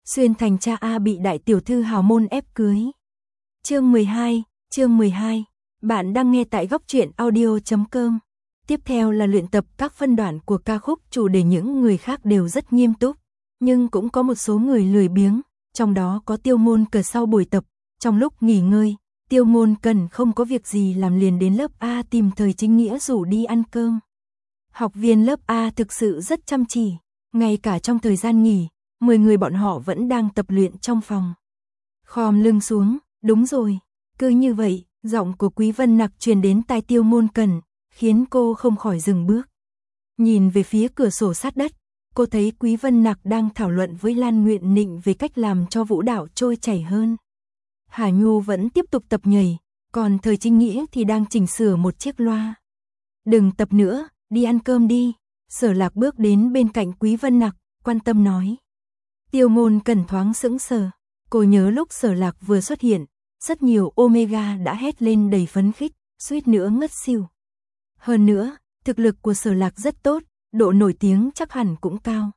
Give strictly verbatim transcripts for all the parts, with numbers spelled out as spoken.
Xuyên thành cha A bị đại tiểu thư hào môn ép cưới. Chương mười hai, chương mười hai. Bạn đang nghe tại góc truyện audio chấm com. Tiếp theo là luyện tập các phân đoạn của ca khúc. Chủ đề những người khác đều rất nghiêm túc, nhưng cũng có một số người lười biếng, trong đó có Tiêu Môn Cờ. Sau buổi tập, trong lúc nghỉ ngơi, Tiêu Môn Cần không có việc gì làm liền đến lớp A tìm Thời Chính Nghĩa rủ đi ăn cơm. Học viên lớp A thực sự rất chăm chỉ, ngay cả trong thời gian nghỉ, mười người bọn họ vẫn đang tập luyện trong phòng. Khom lưng xuống, đúng rồi, cứ như vậy, giọng của Quý Vân Nặc truyền đến tai Tiêu Môn Cần, khiến cô không khỏi dừng bước. Nhìn về phía cửa sổ sát đất, cô thấy Quý Vân Nặc đang thảo luận với Lan Nguyện Nịnh về cách làm cho vũ đạo trôi chảy hơn. Hà Nhu vẫn tiếp tục tập nhảy, còn Thời Chính Nghĩa thì đang chỉnh sửa một chiếc loa. Đừng tập nữa, đi ăn cơm đi. Sở Lạc bước đến bên cạnh Quý Vân Nặc, quan tâm nói. Tiêu Môn Cần thoáng sững sờ, cô nhớ lúc Sở Lạc vừa xuất hiện, rất nhiều Omega đã hét lên đầy phấn khích, suýt nữa ngất xỉu. Hơn nữa, thực lực của Sở Lạc rất tốt, độ nổi tiếng chắc hẳn cũng cao.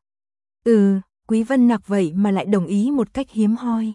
Ừ, Quý Vân Nặc vậy mà lại đồng ý một cách hiếm hoi.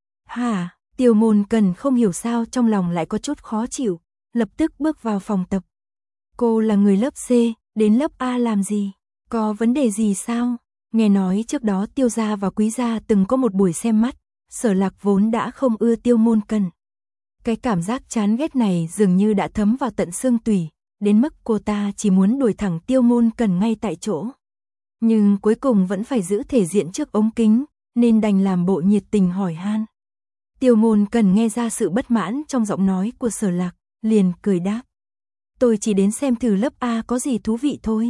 Hả, Tiêu Môn Cần không hiểu sao trong lòng lại có chút khó chịu, lập tức bước vào phòng tập. Cô là người lớp C, đến lớp A làm gì? Có vấn đề gì sao? Nghe nói trước đó Tiêu gia và Quý gia từng có một buổi xem mắt, Sở Lạc vốn đã không ưa Tiêu Môn Cần. Cái cảm giác chán ghét này dường như đã thấm vào tận xương tủy, đến mức cô ta chỉ muốn đuổi thẳng Tiêu Môn Cần ngay tại chỗ. Nhưng cuối cùng vẫn phải giữ thể diện trước ống kính, nên đành làm bộ nhiệt tình hỏi han. Tiêu Môn Cần nghe ra sự bất mãn trong giọng nói của Sở Lạc, liền cười đáp. Tôi chỉ đến xem thử lớp A có gì thú vị thôi.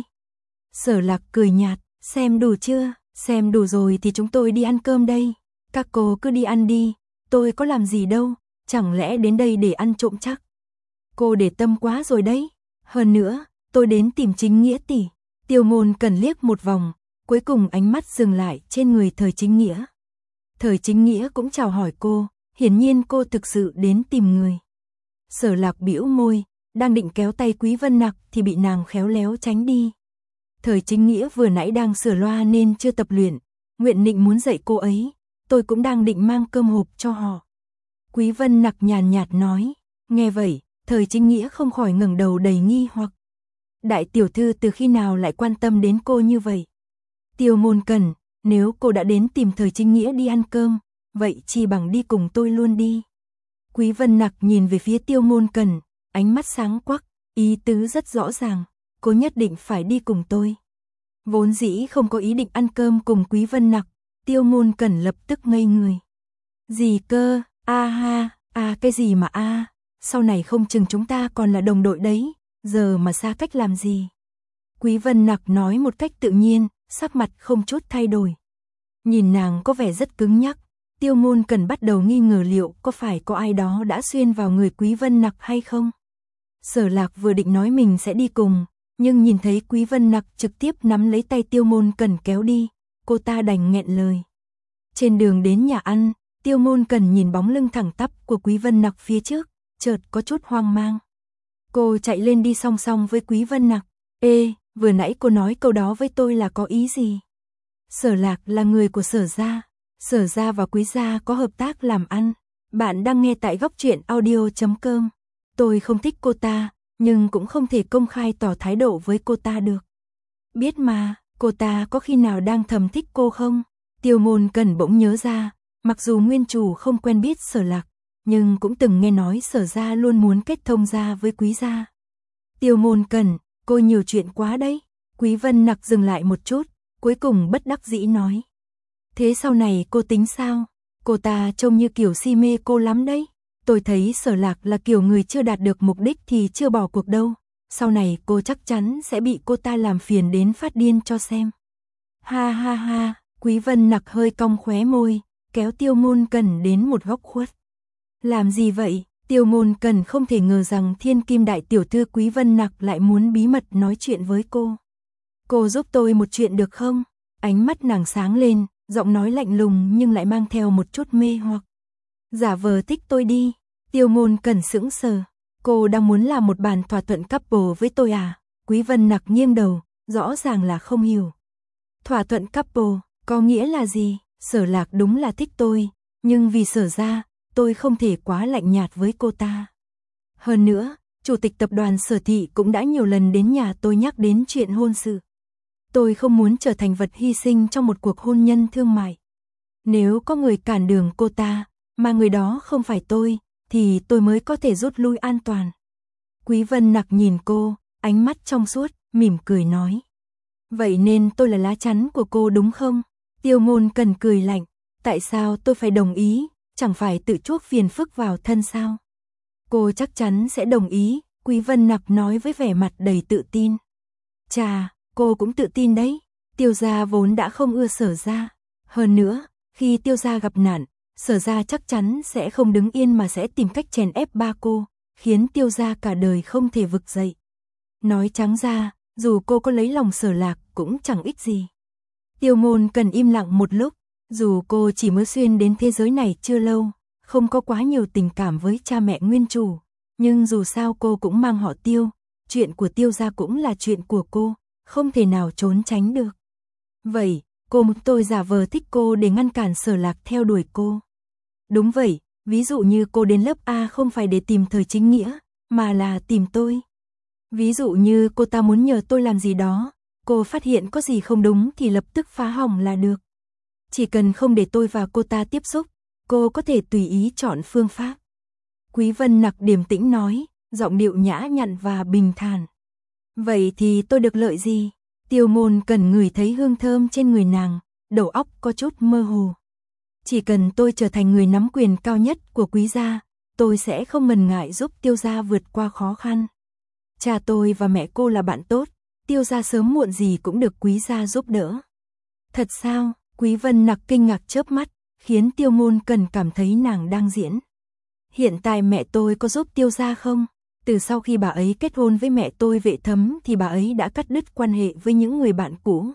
Sở Lạc cười nhạt, xem đủ chưa? Xem đủ rồi thì chúng tôi đi ăn cơm đây. Các cô cứ đi ăn đi, tôi có làm gì đâu, chẳng lẽ đến đây để ăn trộm chắc? Cô để tâm quá rồi đấy. Hơn nữa, tôi đến tìm Chính Nghĩa tỷ. Tiêu Môn Cần liếc một vòng, cuối cùng ánh mắt dừng lại trên người Thời Chính Nghĩa. Thời Chính Nghĩa cũng chào hỏi cô, hiển nhiên cô thực sự đến tìm người. Sở Lạc bĩu môi, đang định kéo tay Quý Vân Nặc thì bị nàng khéo léo tránh đi. Thời Chính Nghĩa vừa nãy đang sửa loa nên chưa tập luyện, Nguyện Nịnh muốn dạy cô ấy, tôi cũng đang định mang cơm hộp cho họ. Quý Vân Nặc nhàn nhạt nói, nghe vậy, Thời Chính Nghĩa không khỏi ngẩng đầu đầy nghi hoặc. Đại tiểu thư từ khi nào lại quan tâm đến cô như vậy? Tiêu Môn Cần, nếu cô đã đến tìm Thời Chính Nghĩa đi ăn cơm, vậy chi bằng đi cùng tôi luôn đi. Quý Vân Nặc nhìn về phía Tiêu Môn Cần, ánh mắt sáng quắc, ý tứ rất rõ ràng, cô nhất định phải đi cùng tôi. Vốn dĩ không có ý định ăn cơm cùng Quý Vân Nặc, Tiêu Môn Cần lập tức ngây người. Gì cơ, a ha, à cái gì mà a, à, sau này không chừng chúng ta còn là đồng đội đấy, giờ mà xa cách làm gì? Quý Vân Nặc nói một cách tự nhiên, sắc mặt không chút thay đổi. Nhìn nàng có vẻ rất cứng nhắc, Tiêu Môn Cần bắt đầu nghi ngờ liệu có phải có ai đó đã xuyên vào người Quý Vân Nặc hay không. Sở Lạc vừa định nói mình sẽ đi cùng, nhưng nhìn thấy Quý Vân Nặc trực tiếp nắm lấy tay Tiêu Môn Cần kéo đi, cô ta đành nghẹn lời. Trên đường đến nhà ăn, Tiêu Môn Cần nhìn bóng lưng thẳng tắp của Quý Vân Nặc phía trước, chợt có chút hoang mang. Cô chạy lên đi song song với Quý Vân Nặc. Ê, vừa nãy cô nói câu đó với tôi là có ý gì? Sở Lạc là người của Sở gia, Sở gia và Quý gia có hợp tác làm ăn. Bạn đang nghe tại góc truyện audio chấm com. Tôi không thích cô ta, nhưng cũng không thể công khai tỏ thái độ với cô ta được. Biết mà, cô ta có khi nào đang thầm thích cô không? Tiêu Môn Cần bỗng nhớ ra, mặc dù nguyên chủ không quen biết Sở Lạc, nhưng cũng từng nghe nói Sở gia luôn muốn kết thông gia với Quý gia. Tiêu Môn Cần, cô nhiều chuyện quá đấy. Quý Vân Nặc dừng lại một chút, cuối cùng bất đắc dĩ nói. Thế sau này cô tính sao? Cô ta trông như kiểu si mê cô lắm đấy. Tôi thấy Sở Lạc là kiểu người chưa đạt được mục đích thì chưa bỏ cuộc đâu. Sau này cô chắc chắn sẽ bị cô ta làm phiền đến phát điên cho xem. Ha ha ha, Quý Vân Nặc hơi cong khóe môi, kéo Tiêu Môn Cần đến một góc khuất. Làm gì vậy? Tiêu Môn Cần không thể ngờ rằng thiên kim đại tiểu thư Quý Vân Nặc lại muốn bí mật nói chuyện với cô. Cô giúp tôi một chuyện được không? Ánh mắt nàng sáng lên, giọng nói lạnh lùng nhưng lại mang theo một chút mê hoặc. Giả vờ thích tôi đi. Tiêu Môn Cần sững sờ. Cô đang muốn làm một bàn thỏa thuận couple với tôi à? Quý Vân Nặc nghiêng đầu, rõ ràng là không hiểu. Thỏa thuận couple, có nghĩa là gì? Sở Lạc đúng là thích tôi, nhưng vì Sở gia, tôi không thể quá lạnh nhạt với cô ta. Hơn nữa, chủ tịch tập đoàn Sở Thị cũng đã nhiều lần đến nhà tôi nhắc đến chuyện hôn sự. Tôi không muốn trở thành vật hy sinh trong một cuộc hôn nhân thương mại. Nếu có người cản đường cô ta, mà người đó không phải tôi, thì tôi mới có thể rút lui an toàn. Quý Vân Nặc nhìn cô, ánh mắt trong suốt, mỉm cười nói. Vậy nên tôi là lá chắn của cô đúng không? Tiêu Ngôn Cần cười lạnh, tại sao tôi phải đồng ý, chẳng phải tự chuốc phiền phức vào thân sao? Cô chắc chắn sẽ đồng ý, Quý Vân Nặc nói với vẻ mặt đầy tự tin. Chà, cô cũng tự tin đấy, Tiêu gia vốn đã không ưa Sở gia. Hơn nữa, khi Tiêu gia gặp nạn, Sở gia chắc chắn sẽ không đứng yên mà sẽ tìm cách chèn ép ba cô, khiến Tiêu gia cả đời không thể vực dậy. Nói trắng ra, dù cô có lấy lòng Sở Lạc cũng chẳng ích gì. Tiêu Ngôn Cần im lặng một lúc, dù cô chỉ mới xuyên đến thế giới này chưa lâu, không có quá nhiều tình cảm với cha mẹ nguyên chủ, nhưng dù sao cô cũng mang họ Tiêu, chuyện của Tiêu gia cũng là chuyện của cô, không thể nào trốn tránh được. Vậy, cô muốn tôi giả vờ thích cô để ngăn cản Sở Lạc theo đuổi cô. Đúng vậy, ví dụ như cô đến lớp A không phải để tìm Thời Chính Nghĩa, mà là tìm tôi. Ví dụ như cô ta muốn nhờ tôi làm gì đó, cô phát hiện có gì không đúng thì lập tức phá hỏng là được. Chỉ cần không để tôi và cô ta tiếp xúc, cô có thể tùy ý chọn phương pháp. Quý Vân Nặc điềm tĩnh nói, giọng điệu nhã nhặn và bình thản. Vậy thì tôi được lợi gì? Tiêu Ngôn Cần ngửi thấy hương thơm trên người nàng, đầu óc có chút mơ hồ. Chỉ cần tôi trở thành người nắm quyền cao nhất của Quý gia, tôi sẽ không ngần ngại giúp Tiêu gia vượt qua khó khăn. Cha tôi và mẹ cô là bạn tốt, Tiêu gia sớm muộn gì cũng được Quý gia giúp đỡ. Thật sao? Quý Vân Nặc kinh ngạc chớp mắt, khiến Tiêu Ngôn Cần cảm thấy nàng đang diễn. Hiện tại mẹ tôi có giúp Tiêu gia không? Từ sau khi bà ấy kết hôn với mẹ tôi Vệ Thấm thì bà ấy đã cắt đứt quan hệ với những người bạn cũ.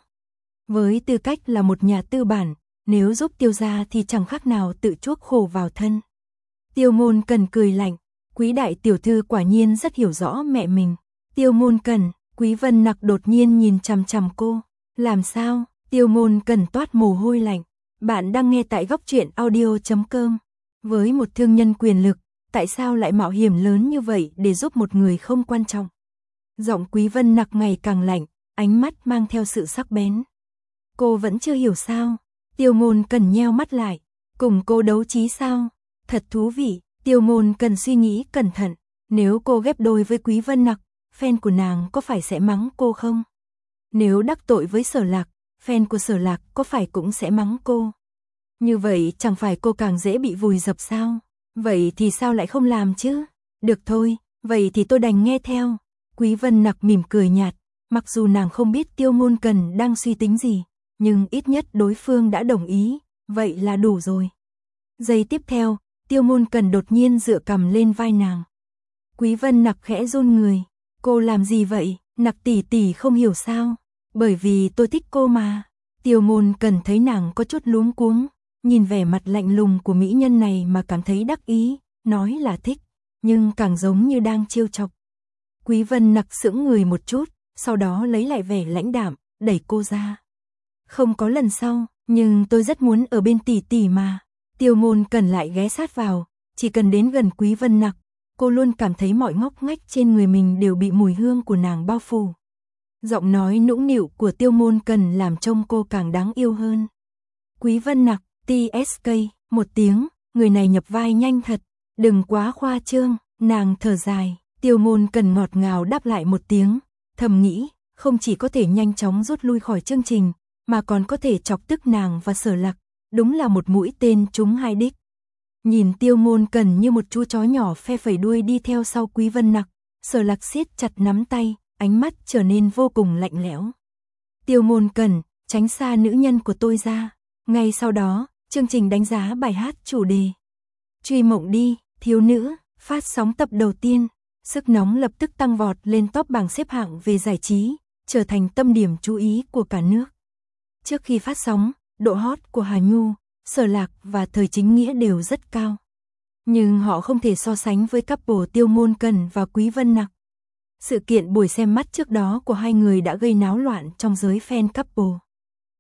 Với tư cách là một nhà tư bản, nếu giúp Tiêu gia thì chẳng khác nào tự chuốc khổ vào thân. Tiêu Ngôn Cần cười lạnh, Quý đại tiểu thư quả nhiên rất hiểu rõ mẹ mình. Tiêu Ngôn Cần, Quý Vân Nặc đột nhiên nhìn chằm chằm cô. Làm sao? Tiêu Ngôn Cần toát mồ hôi lạnh. Bạn đang nghe tại góc truyện audio chấm com. Với một thương nhân quyền lực, tại sao lại mạo hiểm lớn như vậy để giúp một người không quan trọng? Giọng Quý Vân Nặc ngày càng lạnh, ánh mắt mang theo sự sắc bén. Cô vẫn chưa hiểu sao? Tiêu Ngôn Cần nheo mắt lại. Cùng cô đấu trí sao? Thật thú vị. Tiêu Ngôn Cần suy nghĩ cẩn thận. Nếu cô ghép đôi với Quý Vân Nặc, fan của nàng có phải sẽ mắng cô không? Nếu đắc tội với Sở Lạc, fan của Sở Lạc có phải cũng sẽ mắng cô? Như vậy chẳng phải cô càng dễ bị vùi dập sao? Vậy thì sao lại không làm chứ? Được thôi, vậy thì tôi đành nghe theo. Quý Vân Nặc mỉm cười nhạt, mặc dù nàng không biết Tiêu Ngôn Cần đang suy tính gì, nhưng ít nhất đối phương đã đồng ý, vậy là đủ rồi. Giây tiếp theo, Tiêu Ngôn Cần đột nhiên dựa cằm lên vai nàng. Quý Vân Nặc khẽ run người, cô làm gì vậy? Nặc tỷ tỷ không hiểu sao? Bởi vì tôi thích cô mà. Tiêu Ngôn Cần thấy nàng có chút luống cuống, nhìn vẻ mặt lạnh lùng của mỹ nhân này mà cảm thấy đắc ý, nói là thích, nhưng càng giống như đang trêu chọc. Quý Vân Nặc sững người một chút, sau đó lấy lại vẻ lãnh đạm, đẩy cô ra. Không có lần sau, nhưng tôi rất muốn ở bên tỷ tỷ mà. Tiêu Ngôn Cần lại ghé sát vào, chỉ cần đến gần Quý Vân Nặc, cô luôn cảm thấy mọi ngóc ngách trên người mình đều bị mùi hương của nàng bao phủ. Giọng nói nũng nịu của Tiêu Ngôn Cần làm trông cô càng đáng yêu hơn. Quý Vân Nặc, tê ét ca, một tiếng, người này nhập vai nhanh thật, đừng quá khoa trương, nàng thở dài. Tiêu Ngôn Cần ngọt ngào đáp lại một tiếng, thầm nghĩ, không chỉ có thể nhanh chóng rút lui khỏi chương trình, mà còn có thể chọc tức nàng và Sở Lạc, đúng là một mũi tên trúng hai đích. Nhìn Tiêu Ngôn Cần như một chú chó nhỏ phe phẩy đuôi đi theo sau Quý Vân Nặc, Sở Lạc siết chặt nắm tay, ánh mắt trở nên vô cùng lạnh lẽo. Tiêu Ngôn Cần, tránh xa nữ nhân của tôi ra. Ngay sau đó, chương trình đánh giá bài hát chủ đề Truy Mộng Đi, Thiếu Nữ, phát sóng tập đầu tiên. Sức nóng lập tức tăng vọt lên top bảng xếp hạng về giải trí, trở thành tâm điểm chú ý của cả nước. Trước khi phát sóng, độ hot của Hà Nhu, Sở Lạc và Thời Chính Nghĩa đều rất cao. Nhưng họ không thể so sánh với couple Tiêu Ngôn Cần và Quý Vân Nặc. Sự kiện buổi xem mắt trước đó của hai người đã gây náo loạn trong giới fan couple.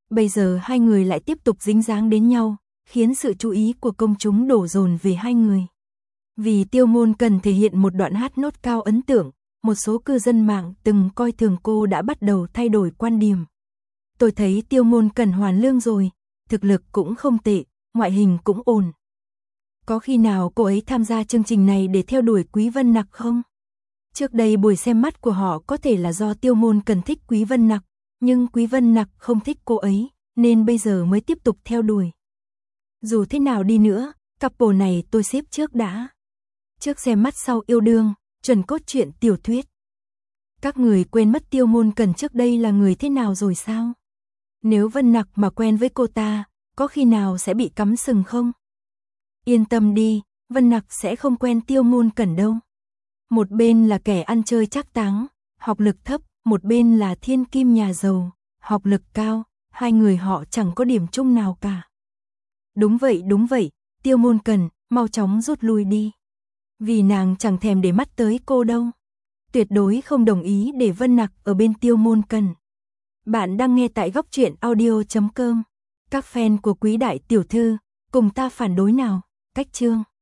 Bây giờ hai người lại tiếp tục dính dáng đến nhau, khiến sự chú ý của công chúng đổ dồn về hai người. Vì Tiêu Môn Cần thể hiện một đoạn hát nốt cao ấn tượng, một số cư dân mạng từng coi thường cô đã bắt đầu thay đổi quan điểm. Tôi thấy Tiêu Môn Cần hoàn lương rồi, thực lực cũng không tệ, ngoại hình cũng ổn. Có khi nào cô ấy tham gia chương trình này để theo đuổi Quý Vân Nặc không? Trước đây buổi xem mắt của họ có thể là do Tiêu Môn Cần thích Quý Vân Nặc, nhưng Quý Vân Nặc không thích cô ấy, nên bây giờ mới tiếp tục theo đuổi. Dù thế nào đi nữa, couple này tôi xếp trước đã. Trước xem mắt sau yêu đương, chuẩn cốt truyện tiểu thuyết. Các người quên mất Tiêu Môn Cần trước đây là người thế nào rồi sao? Nếu Vân Nặc mà quen với cô ta, có khi nào sẽ bị cắm sừng không? Yên tâm đi, Vân Nặc sẽ không quen Tiêu Môn Cần đâu. Một bên là kẻ ăn chơi trác táng, học lực thấp, một bên là thiên kim nhà giàu, học lực cao, hai người họ chẳng có điểm chung nào cả. Đúng vậy, đúng vậy, Tiêu Môn Cần, mau chóng rút lui đi. Vì nàng chẳng thèm để mắt tới cô đâu. Tuyệt đối không đồng ý để Vân Nặc ở bên Tiêu Môn Cần. Bạn đang nghe tại góc truyện audio chấm com. Các fan của Quý đại tiểu thư, cùng ta phản đối nào. Cách chương